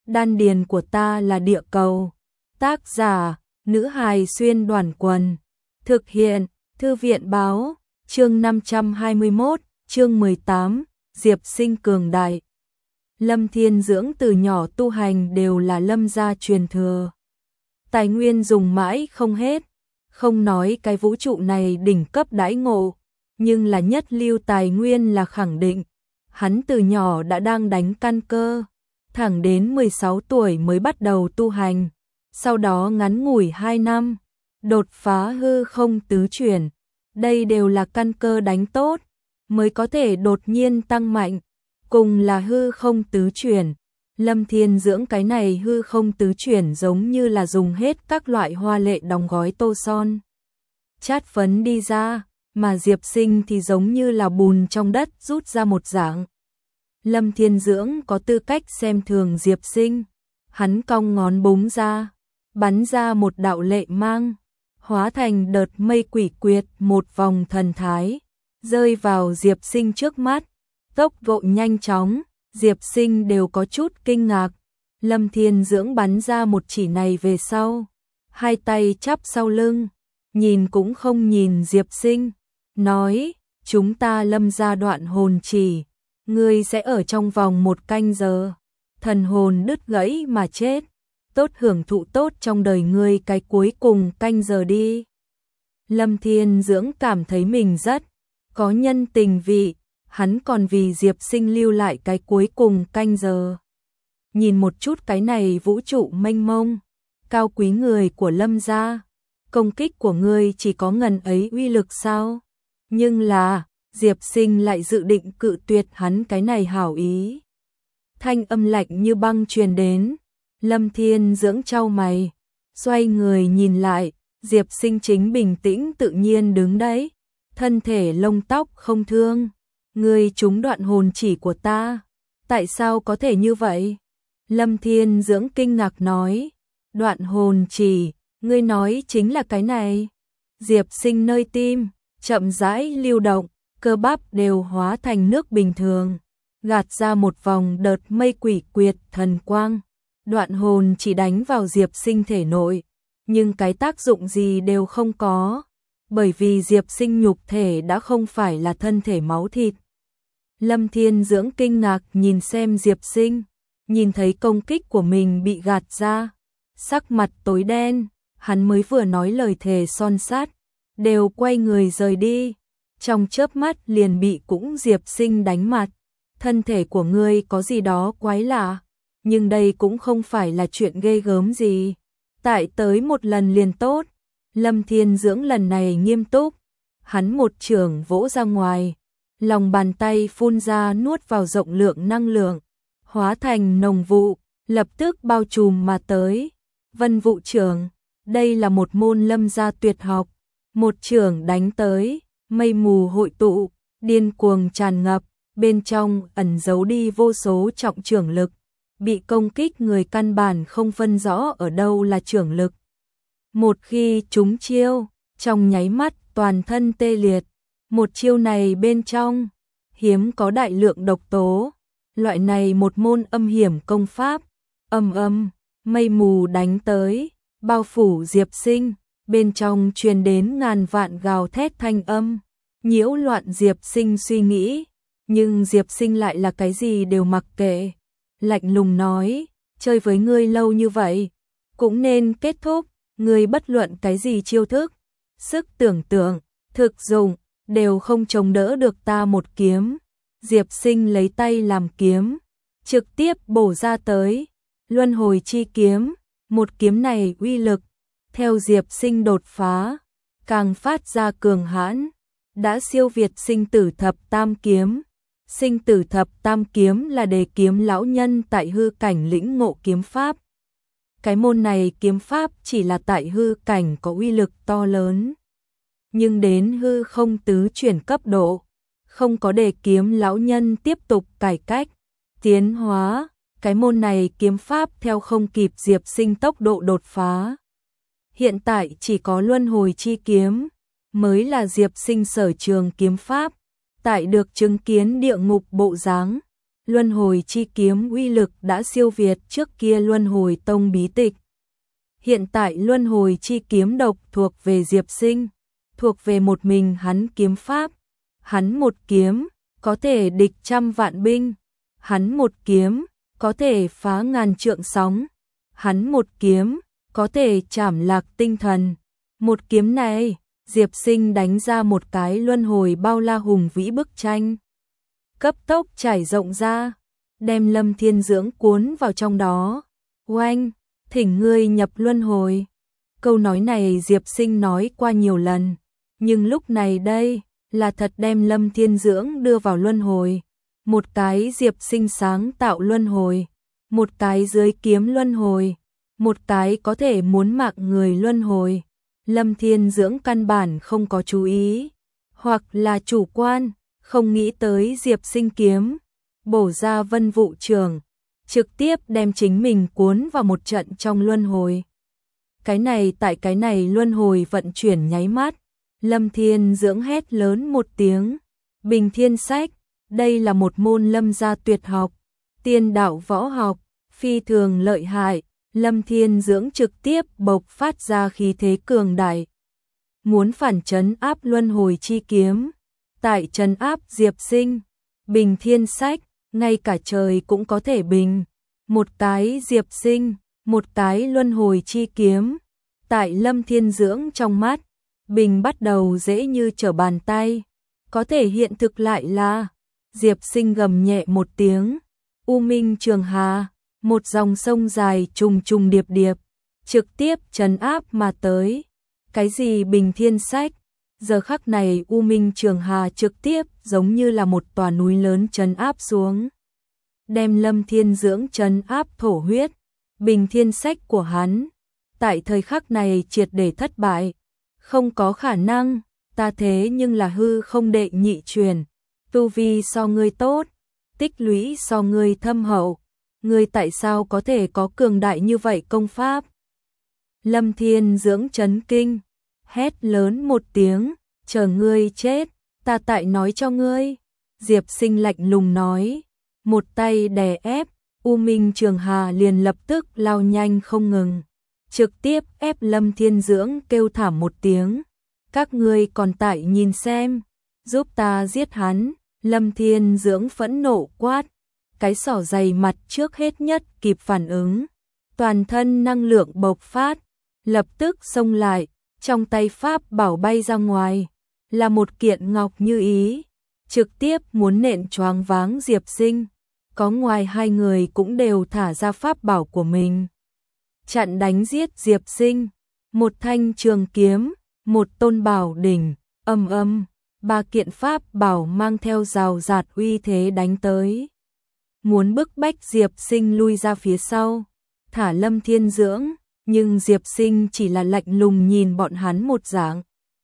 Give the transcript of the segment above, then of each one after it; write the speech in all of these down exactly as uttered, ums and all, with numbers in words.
đan điền của ta là địa cầu. Tác giả, nữ hài xuyên đoàn quần. Thực hiện, thư viện báo, chương năm trăm hai mươi mốt, chương mười tám, Diệp Sinh cường đại. Lâm Thiên Dưỡng từ nhỏ tu hành đều là Lâm gia truyền thừa. Tài nguyên dùng mãi không hết, không nói cái vũ trụ này đỉnh cấp đãi ngộ, nhưng là nhất lưu tài nguyên là khẳng định. Hắn từ nhỏ đã đang đánh căn cơ, thẳng đến mười sáu tuổi mới bắt đầu tu hành, sau đó ngắn ngủi hai năm, đột phá hư không tứ chuyển. Đây đều là căn cơ đánh tốt, mới có thể đột nhiên tăng mạnh, cùng là hư không tứ chuyển. Lâm Thiên Dưỡng cái này hư không tứ chuyển giống như là dùng hết các loại hoa lệ đóng gói tô son, chát phấn đi ra, mà Diệp Sinh thì giống như là bùn trong đất rút ra một dạng. Lâm Thiên Dưỡng có tư cách xem thường Diệp Sinh, hắn cong ngón búng ra, bắn ra một đạo lệ mang, hóa thành đợt mây quỷ quyệt một vòng thần thái, rơi vào Diệp Sinh trước mắt, tốc độ nhanh chóng, Diệp Sinh đều có chút kinh ngạc. Lâm Thiên Dưỡng bắn ra một chỉ này về sau, hai tay chắp sau lưng, nhìn cũng không nhìn Diệp Sinh, nói, chúng ta Lâm gia đoạn hồn chỉ, ngươi sẽ ở trong vòng một canh giờ, thần hồn đứt gãy mà chết, tốt hưởng thụ tốt trong đời ngươi cái cuối cùng canh giờ đi. Lâm Thiên Dưỡng cảm thấy mình rất có nhân tình vị, hắn còn vì Diệp Sinh lưu lại cái cuối cùng canh giờ. Nhìn một chút cái này vũ trụ mênh mông, cao quý người của Lâm gia, công kích của ngươi chỉ có ngần ấy uy lực sao? Nhưng là, Diệp Sinh lại dự định cự tuyệt hắn cái này hảo ý. Thanh âm lạnh như băng truyền đến, Lâm Thiên Dưỡng chau mày, xoay người nhìn lại, Diệp Sinh chính bình tĩnh tự nhiên đứng đấy, thân thể lông tóc không thương. Ngươi trúng đoạn hồn chỉ của ta, tại sao có thể như vậy? Lâm Thiên Dưỡng kinh ngạc nói, đoạn hồn chỉ, ngươi nói chính là cái này. Diệp Sinh nơi tim, chậm rãi lưu động, cơ bắp đều hóa thành nước bình thường, gạt ra một vòng đợt mây quỷ quyệt thần quang. Đoạn hồn chỉ đánh vào Diệp Sinh thể nội, nhưng cái tác dụng gì đều không có, bởi vì Diệp Sinh nhục thể đã không phải là thân thể máu thịt. Lâm Thiên Dưỡng kinh ngạc nhìn xem Diệp Sinh, nhìn thấy công kích của mình bị gạt ra, sắc mặt tối đen, hắn mới vừa nói lời thề son sắt, đều quay người rời đi, trong chớp mắt liền bị cũng Diệp Sinh đánh mặt. Thân thể của ngươi có gì đó quái lạ, nhưng đây cũng không phải là chuyện ghê gớm gì, tại tới một lần liền tốt. Lâm Thiên Dưỡng lần này nghiêm túc, hắn một chưởng vỗ ra ngoài, lòng bàn tay phun ra nuốt vào rộng lượng năng lượng, hóa thành nồng vụ, lập tức bao trùm mà tới. Vân vụ chưởng, đây là một môn Lâm gia tuyệt học, một chưởng đánh tới, mây mù hội tụ, điên cuồng tràn ngập, bên trong ẩn giấu đi vô số trọng chưởng lực, bị công kích người căn bản không phân rõ ở đâu là chưởng lực. Một khi trúng chiêu, trong nháy mắt toàn thân tê liệt. Một chiêu này bên trong, hiếm có đại lượng độc tố. Loại này một môn âm hiểm công pháp, âm âm, mây mù đánh tới, bao phủ Diệp Sinh, bên trong truyền đến ngàn vạn gào thét thanh âm, nhiễu loạn Diệp Sinh suy nghĩ. Nhưng Diệp Sinh lại là cái gì đều mặc kệ, lạnh lùng nói, chơi với ngươi lâu như vậy, cũng nên kết thúc, ngươi bất luận cái gì chiêu thức, sức tưởng tượng, thực dụng, đều không chống đỡ được ta một kiếm. Diệp Sinh lấy tay làm kiếm, trực tiếp bổ ra tới, luân hồi chi kiếm, một kiếm này uy lực, theo Diệp Sinh đột phá, càng phát ra cường hãn, đã siêu việt sinh tử thập tam kiếm. Sinh tử thập tam kiếm là đề kiếm lão nhân tại hư cảnh lĩnh ngộ kiếm pháp. Cái môn này kiếm pháp chỉ là tại hư cảnh có uy lực to lớn, nhưng đến hư không tứ chuyển cấp độ, không có đề kiếm lão nhân tiếp tục cải cách, tiến hóa, cái môn này kiếm pháp theo không kịp Diệp Sinh tốc độ đột phá. Hiện tại chỉ có luân hồi chi kiếm mới là Diệp Sinh sở trường kiếm pháp. Tại được chứng kiến địa ngục bộ dáng, Luân hồi chi kiếm uy lực đã siêu việt trước kia Luân hồi tông bí tịch. Hiện tại Luân hồi chi kiếm độc thuộc về Diệp Sinh, thuộc về một mình hắn kiếm pháp. Hắn một kiếm có thể địch trăm vạn binh, hắn một kiếm có thể phá ngàn trượng sóng, hắn một kiếm có thể chảm lạc tinh thần. Một kiếm này, Diệp Sinh đánh ra một cái luân hồi bao la hùng vĩ bức tranh, cấp tốc trải rộng ra, đem Lâm Thiên Dưỡng cuốn vào trong đó. Oanh, thỉnh ngươi nhập luân hồi. Câu nói này Diệp Sinh nói qua nhiều lần, nhưng lúc này đây là thật đem Lâm Thiên Dưỡng đưa vào luân hồi. Một cái Diệp Sinh sáng tạo luân hồi, một cái dưới kiếm luân hồi, một cái có thể muốn mạng người luân hồi. Lâm Thiên Dưỡng căn bản không có chú ý, hoặc là chủ quan, không nghĩ tới Diệp Sinh kiếm, bổ ra Vân Vụ Trường, trực tiếp đem chính mình cuốn vào một trận trong luân hồi. Cái này tại cái này luân hồi vận chuyển nháy mắt, Lâm Thiên Dưỡng hét lớn một tiếng, Bình Thiên Sách, đây là một môn lâm gia tuyệt học, tiên đạo võ học, phi thường lợi hại. Lâm Thiên Dưỡng trực tiếp bộc phát ra khí thế cường đại, muốn phản trấn áp luân hồi chi kiếm, tại trấn áp Diệp Sinh. Bình Thiên Sách, ngay cả trời cũng có thể bình. Một cái Diệp Sinh, một cái luân hồi chi kiếm, tại Lâm Thiên Dưỡng trong mắt, bình bắt đầu dễ như trở bàn tay, có thể hiện thực lại là Diệp Sinh gầm nhẹ một tiếng, U Minh Trường Hà, một dòng sông dài trùng trùng điệp điệp, trực tiếp trấn áp mà tới. Cái gì Bình Thiên Sách? Giờ khắc này U Minh Trường Hà trực tiếp giống như là một tòa núi lớn trấn áp xuống, đem Lâm Thiên Dưỡng trấn áp thổ huyết. Bình Thiên Sách của hắn tại thời khắc này triệt để thất bại, không có khả năng, ta thế nhưng là hư không đệ nhị truyền, tu vi so ngươi tốt, tích lũy so ngươi thâm hậu, ngươi tại sao có thể có cường đại như vậy công pháp? Lâm Thiên Dưỡng chấn kinh, hét lớn một tiếng, chờ ngươi chết, ta tại nói cho ngươi. Diệp Sinh lạnh lùng nói, một tay đè ép, U Minh Trường Hà liền lập tức lao nhanh không ngừng, trực tiếp ép Lâm Thiên Dưỡng kêu thảm một tiếng. Các ngươi còn tại nhìn xem, giúp ta giết hắn. Lâm Thiên Dưỡng phẫn nộ quát, cái sỏ dày mặt trước hết nhất kịp phản ứng, toàn thân năng lượng bộc phát, lập tức xông lại, trong tay pháp bảo bay ra ngoài, là một kiện ngọc như ý, trực tiếp muốn nện choáng váng Diệp Sinh. Có ngoài hai người cũng đều thả ra pháp bảo của mình, chặn đánh giết Diệp Sinh. Một thanh trường kiếm, một tôn bảo đỉnh, âm âm, ba kiện pháp bảo mang theo rào rạt uy thế đánh tới, muốn bức bách Diệp Sinh lui ra phía sau, thả Lâm Thiên Dưỡng, nhưng Diệp Sinh chỉ là lạnh lùng nhìn bọn hắn một dạng.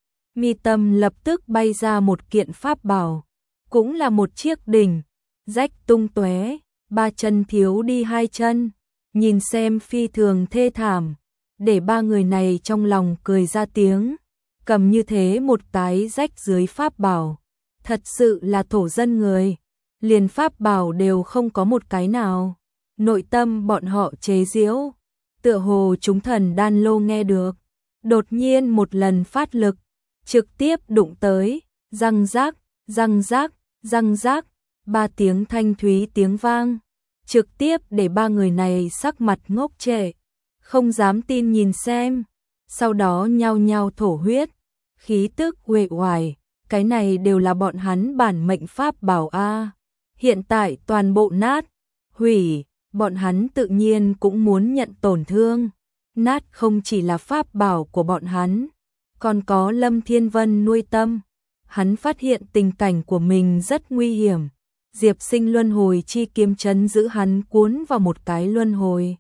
Mi tâm lập tức bay ra một kiện pháp bảo, cũng là một chiếc đỉnh, rách tung tóe, ba chân thiếu đi hai chân, nhìn xem phi thường thê thảm, để ba người này trong lòng cười ra tiếng. Cầm như thế một cái rách dưới pháp bảo, thật sự là thổ dân người, liền pháp bảo đều không có một cái nào. Nội tâm bọn họ chế giễu, tựa hồ chúng thần đan lô nghe được, đột nhiên một lần phát lực, trực tiếp đụng tới, răng rác, răng rác, răng rác, ba tiếng thanh thúy tiếng vang, trực tiếp để ba người này sắc mặt ngốc trệ, không dám tin nhìn xem, sau đó nhao nhao thổ huyết, khí tức uể oải, cái này đều là bọn hắn bản mệnh pháp bảo a. Hiện tại toàn bộ nát, hủy, bọn hắn tự nhiên cũng muốn nhận tổn thương. Nát không chỉ là pháp bảo của bọn hắn, còn có Lâm Thiên Vân nuôi tâm. Hắn phát hiện tình cảnh của mình rất nguy hiểm. Diệp Sinh luân hồi chi kiếm trấn giữ hắn cuốn vào một cái luân hồi.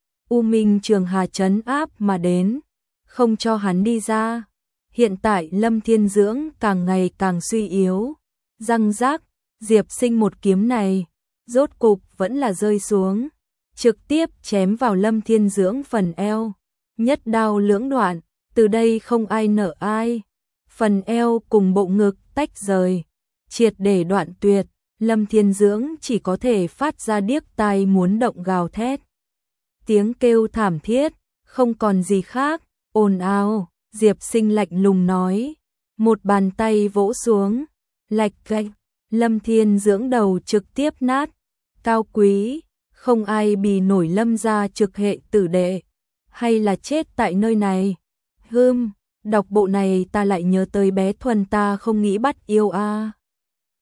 U Minh Trường Hà trấn áp mà đến, không cho hắn đi ra. Hiện tại Lâm Thiên Dưỡng càng ngày càng suy yếu. Răng rác, Diệp Sinh một kiếm này, rốt cục vẫn là rơi xuống, trực tiếp chém vào Lâm Thiên Dưỡng phần eo. Nhất đao lưỡng đoạn, từ đây không ai nợ ai. Phần eo cùng bộ ngực tách rời, triệt để đoạn tuyệt. Lâm Thiên Dưỡng chỉ có thể phát ra điếc tai muốn động gào thét. Tiếng kêu thảm thiết, không còn gì khác, ồn ào, Diệp Sinh lạnh lùng nói. Một bàn tay vỗ xuống, lạch cạch, Lâm Thiên Dưỡng đầu trực tiếp nát. Cao quý, không ai bì nổi Lâm gia trực hệ tử đệ, hay là chết tại nơi này. Hưm, đọc bộ này ta lại nhớ tới bé Thuần ta không nghĩ bắt yêu a. À.